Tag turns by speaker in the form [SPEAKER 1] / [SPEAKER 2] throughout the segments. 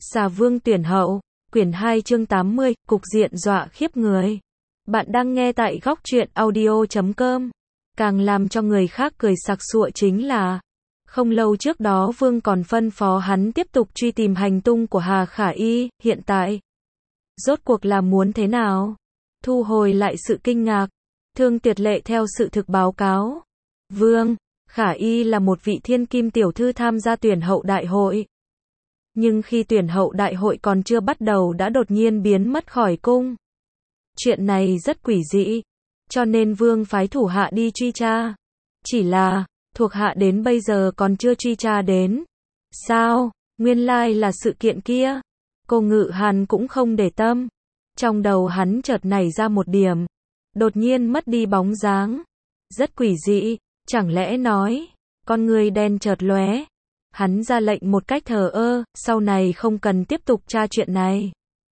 [SPEAKER 1] Xà Vương tuyển hậu, quyển 2 chương 80, cục diện dọa khiếp người. Bạn đang nghe tại góc truyện audio.com. Càng làm cho người khác cười sặc sụa chính là, không lâu trước đó Vương còn phân phó hắn tiếp tục truy tìm hành tung của Hà Khả Y, hiện tại rốt cuộc là muốn thế nào? Thu hồi lại sự kinh ngạc, Thương Tuyệt Lệ theo sự thực báo cáo. Vương, Khả Y là một vị thiên kim tiểu thư tham gia tuyển hậu đại hội. Nhưng khi tuyển hậu đại hội còn chưa bắt đầu đã đột nhiên biến mất khỏi cung. Chuyện này rất quỷ dị, cho nên Vương phái thủ hạ đi truy tra. Chỉ là, thuộc hạ đến bây giờ còn chưa truy tra đến. Sao? Nguyên lai là sự kiện kia. Cô Ngự Hàn cũng không để tâm. Trong đầu hắn chợt nảy ra một điểm. Đột nhiên mất đi bóng dáng. Rất quỷ dị, chẳng lẽ nói, con người đen chợt lóe. Hắn ra lệnh một cách thờ ơ, sau này không cần tiếp tục tra chuyện này.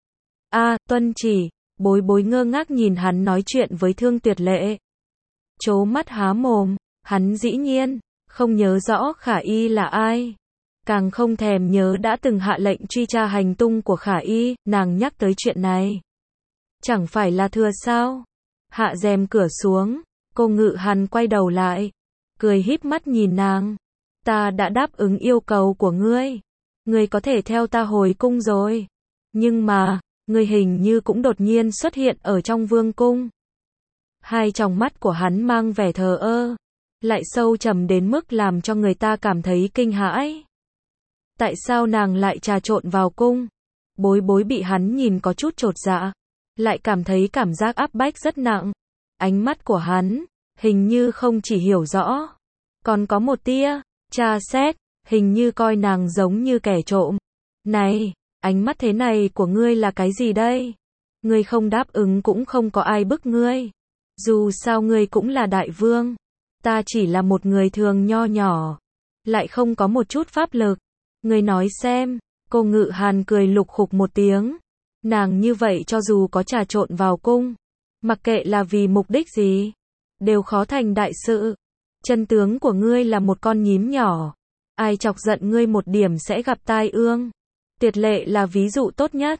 [SPEAKER 1] Tuân chỉ, Bối Bối ngơ ngác nhìn hắn nói chuyện với Thương Tuyệt Lệ. Trố mắt há mồm, hắn dĩ nhiên không nhớ rõ Khả Y là ai. Càng không thèm nhớ đã từng hạ lệnh truy tra hành tung của Khả Y, nàng nhắc tới chuyện này. Chẳng phải là thừa sao? Hạ rèm cửa xuống, cô Ngự Hàn quay đầu lại, cười híp mắt nhìn nàng. Ta đã đáp ứng yêu cầu của ngươi. Ngươi có thể theo ta hồi cung rồi. Nhưng mà, ngươi hình như cũng đột nhiên xuất hiện ở trong vương cung. Hai tròng mắt của hắn mang vẻ thờ ơ, lại sâu trầm đến mức làm cho người ta cảm thấy kinh hãi. Tại sao nàng lại trà trộn vào cung? Bối Bối bị hắn nhìn có chút chột dạ, lại cảm thấy cảm giác áp bách rất nặng. Ánh mắt của hắn, hình như không chỉ hiểu rõ, còn có một tia tra xét, hình như coi nàng giống như kẻ trộm. Này, ánh mắt thế này của ngươi là cái gì đây? Ngươi không đáp ứng cũng không có ai bức ngươi. Dù sao ngươi cũng là đại vương. Ta chỉ là một người thường nho nhỏ, lại không có một chút pháp lực. Ngươi nói xem, cô Ngự Hàn cười lục khục một tiếng. Nàng như vậy cho dù có trà trộn vào cung, mặc kệ là vì mục đích gì, đều khó thành đại sự. Chân tướng của ngươi là một con nhím nhỏ. Ai chọc giận ngươi một điểm sẽ gặp tai ương. Tuyệt Lệ là ví dụ tốt nhất.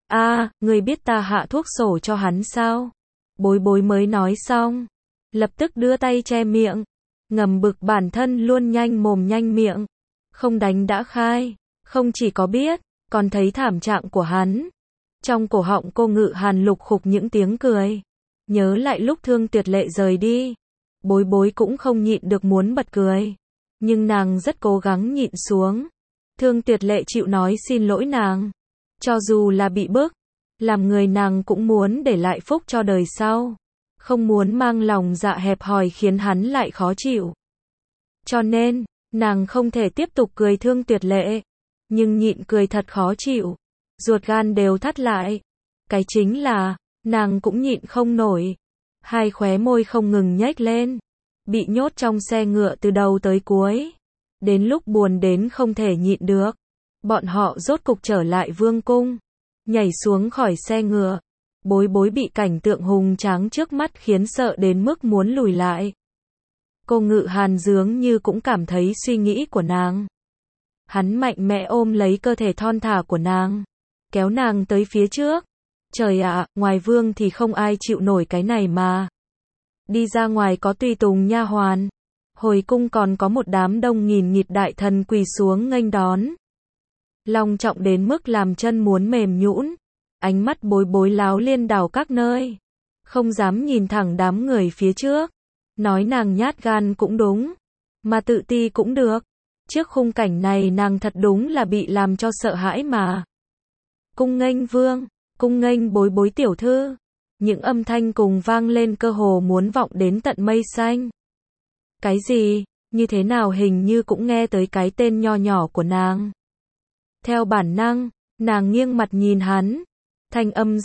[SPEAKER 1] Ngươi biết ta hạ thuốc sổ cho hắn sao? Bối Bối mới nói xong, lập tức đưa tay che miệng, ngầm bực bản thân luôn nhanh mồm nhanh miệng. Không đánh đã khai, không chỉ có biết, còn thấy thảm trạng của hắn. Trong cổ họng cô Ngự Hàn lục khục những tiếng cười. Nhớ lại lúc Thương Tuyệt Lệ rời đi, Bối Bối cũng không nhịn được muốn bật cười. Nhưng nàng rất cố gắng nhịn xuống. Thương Tuyệt Lệ chịu nói xin lỗi nàng. Cho dù là bị bức, làm người nàng cũng muốn để lại phúc cho đời sau. Không muốn mang lòng dạ hẹp hòi khiến hắn lại khó chịu. Cho nên, nàng không thể tiếp tục cười Thương Tuyệt Lệ. Nhưng nhịn cười thật khó chịu. Ruột gan đều thắt lại. Cái chính là, nàng cũng nhịn không nổi. Hai khóe môi không ngừng nhếch lên. Bị nhốt trong xe ngựa từ đầu tới cuối. Đến lúc buồn đến không thể nhịn được. Bọn họ rốt cục trở lại vương cung. Nhảy xuống khỏi xe ngựa. Bối Bối bị cảnh tượng hùng tráng trước mắt khiến sợ đến mức muốn lùi lại. Cô Ngự Hàn dường như cũng cảm thấy suy nghĩ của nàng. Hắn mạnh mẽ ôm lấy cơ thể thon thả của nàng, kéo nàng tới phía trước. Trời ạ, ngoài vương thì không ai chịu nổi cái này mà. Đi ra ngoài có tùy tùng nha hoàn. Hồi cung còn có một đám đông nghìn nghịt đại thần quỳ xuống nghênh đón. Long trọng đến mức làm chân muốn mềm nhũn. Ánh mắt Bối Bối láo liên đảo các nơi. Không dám nhìn thẳng đám người phía trước. Nói nàng nhát gan cũng đúng, mà tự ti cũng được. Trước khung cảnh này nàng thật đúng là bị làm cho sợ hãi mà. Cung nghênh vương, cung nghênh Bối Bối tiểu thư. Những âm thanh cùng vang lên cơ hồ muốn vọng đến tận mây xanh. Cái gì, như thế nào hình như cũng nghe tới cái tên nho nhỏ của nàng. Theo bản năng, nàng nghiêng mặt nhìn hắn. Thanh âm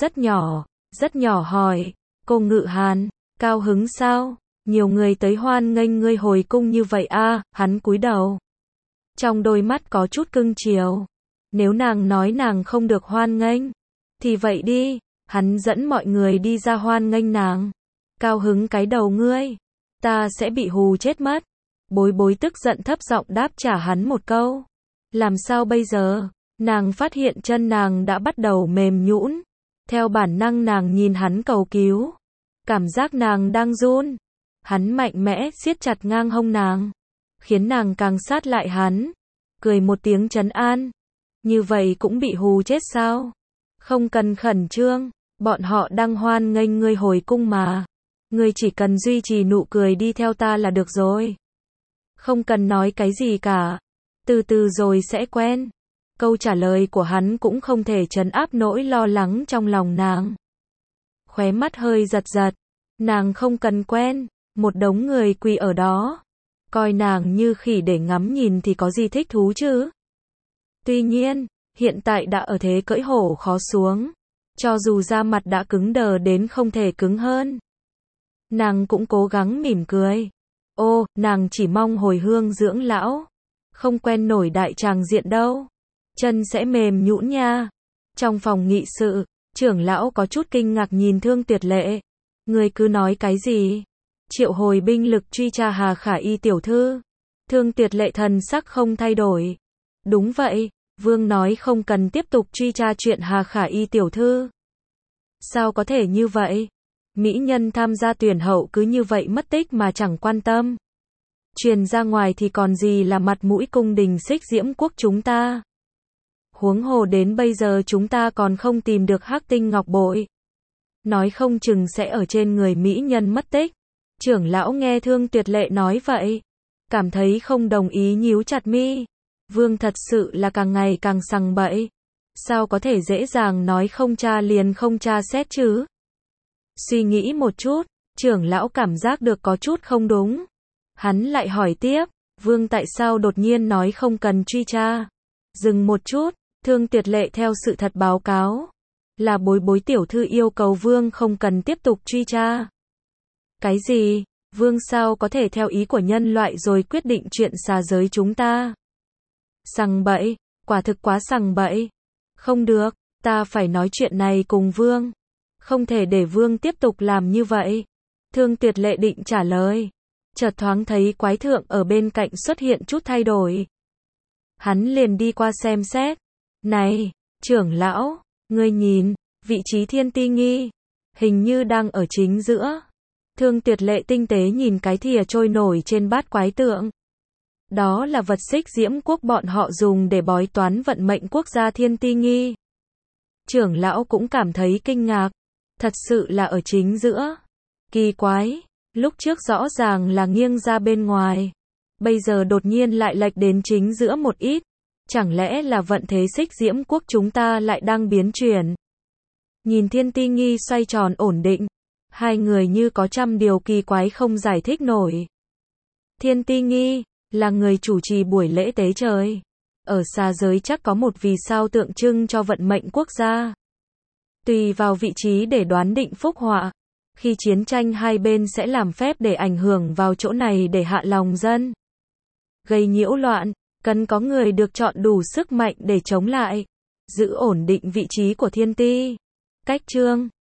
[SPEAKER 1] rất nhỏ hỏi, cô Ngự Hàn, cao hứng sao? Nhiều người tới hoan nghênh ngươi hồi cung như vậy hắn cúi đầu. Trong đôi mắt có chút cưng chiều. Nếu nàng nói nàng không được hoan nghênh, thì vậy đi, hắn dẫn mọi người đi ra hoan nghênh nàng. Cao hứng cái đầu ngươi, ta sẽ bị hù chết mất. Bối Bối tức giận thấp giọng đáp trả hắn một câu. Làm sao bây giờ? Nàng phát hiện chân nàng đã bắt đầu mềm nhũn. Theo bản năng nàng nhìn hắn cầu cứu. Cảm giác nàng đang run. Hắn mạnh mẽ siết chặt ngang hông nàng, khiến nàng càng sát lại hắn. Cười một tiếng trấn an. Như vậy cũng bị hù chết sao? Không cần khẩn trương, bọn họ đang hoan nghênh ngươi hồi cung mà. Ngươi chỉ cần duy trì nụ cười đi theo ta là được rồi. Không cần nói cái gì cả. Từ từ rồi sẽ quen. Câu trả lời của hắn cũng không thể trấn áp nỗi lo lắng trong lòng nàng. Khóe mắt hơi giật giật. Nàng không cần quen. Một đống người quỳ ở đó. Coi nàng như khỉ để ngắm nhìn thì có gì thích thú chứ? Tuy nhiên, hiện tại đã ở thế cưỡi hổ khó xuống. Cho dù da mặt đã cứng đờ đến không thể cứng hơn. Nàng cũng cố gắng mỉm cười. Ô, nàng chỉ mong hồi hương dưỡng lão. Không quen nổi đại tràng diện đâu. Chân sẽ mềm nhũn nha. Trong phòng nghị sự, trưởng lão có chút kinh ngạc nhìn Thương Tuyệt Lệ. Người cứ nói cái gì? Triệu hồi binh lực truy tra Hà Khả Y tiểu thư. Thương Tuyệt Lệ thần sắc không thay đổi. Đúng vậy, vương nói không cần tiếp tục truy tra chuyện Hà Khả Y tiểu thư. Sao có thể như vậy? Mỹ nhân tham gia tuyển hậu cứ như vậy mất tích mà chẳng quan tâm. Truyền ra ngoài thì còn gì là mặt mũi cung đình Xích Diễm quốc chúng ta. Huống hồ đến bây giờ chúng ta còn không tìm được Hắc Tinh Ngọc Bội. Nói không chừng sẽ ở trên người mỹ nhân mất tích. Trưởng lão nghe Thương Tuyệt Lệ nói vậy, cảm thấy không đồng ý nhíu chặt mi. Vương thật sự là càng ngày càng sằng bậy. Sao có thể dễ dàng nói không tra liền không tra xét chứ? Suy nghĩ một chút, trưởng lão cảm giác được có chút không đúng. Hắn lại hỏi tiếp, vương tại sao đột nhiên nói không cần truy tra? Dừng một chút, Thương Tuyệt Lệ theo sự thật báo cáo. Là Bối Bối tiểu thư yêu cầu vương không cần tiếp tục truy tra. Cái gì? Vương sao có thể theo ý của nhân loại rồi quyết định chuyện xà giới chúng ta? Sằng bậy, quả thực quá sằng bậy. Không được, ta phải nói chuyện này cùng vương. Không thể để vương tiếp tục làm như vậy. Thương Tuyệt Lệ định trả lời. Chợt thoáng thấy Quái Thượng ở bên cạnh xuất hiện chút thay đổi. Hắn liền đi qua xem xét. Này, trưởng lão, ngươi nhìn, vị trí Thiên Ti Nghi, hình như đang ở chính giữa. Thương Tuyệt Lệ tinh tế nhìn cái thìa trôi nổi trên bát Quái Tượng. Đó là vật Xích Diễm quốc bọn họ dùng để bói toán vận mệnh quốc gia Thiên Ti Nghi. Trưởng lão cũng cảm thấy kinh ngạc. Thật sự là ở chính giữa. Kỳ quái, lúc trước rõ ràng là nghiêng ra bên ngoài. Bây giờ đột nhiên lại lệch đến chính giữa một ít. Chẳng lẽ là vận thế Xích Diễm quốc chúng ta lại đang biến chuyển? Nhìn Thiên Ti Nghi xoay tròn ổn định. Hai người như có trăm điều kỳ quái không giải thích nổi. Thiên Ti Nghi là người chủ trì buổi lễ tế trời. Ở xa giới chắc có một vì sao tượng trưng cho vận mệnh quốc gia. Tùy vào vị trí để đoán định phúc họa. Khi chiến tranh hai bên sẽ làm phép để ảnh hưởng vào chỗ này để hạ lòng dân. Gây nhiễu loạn, cần có người được chọn đủ sức mạnh để chống lại. Giữ ổn định vị trí của thiên ti. Cách chương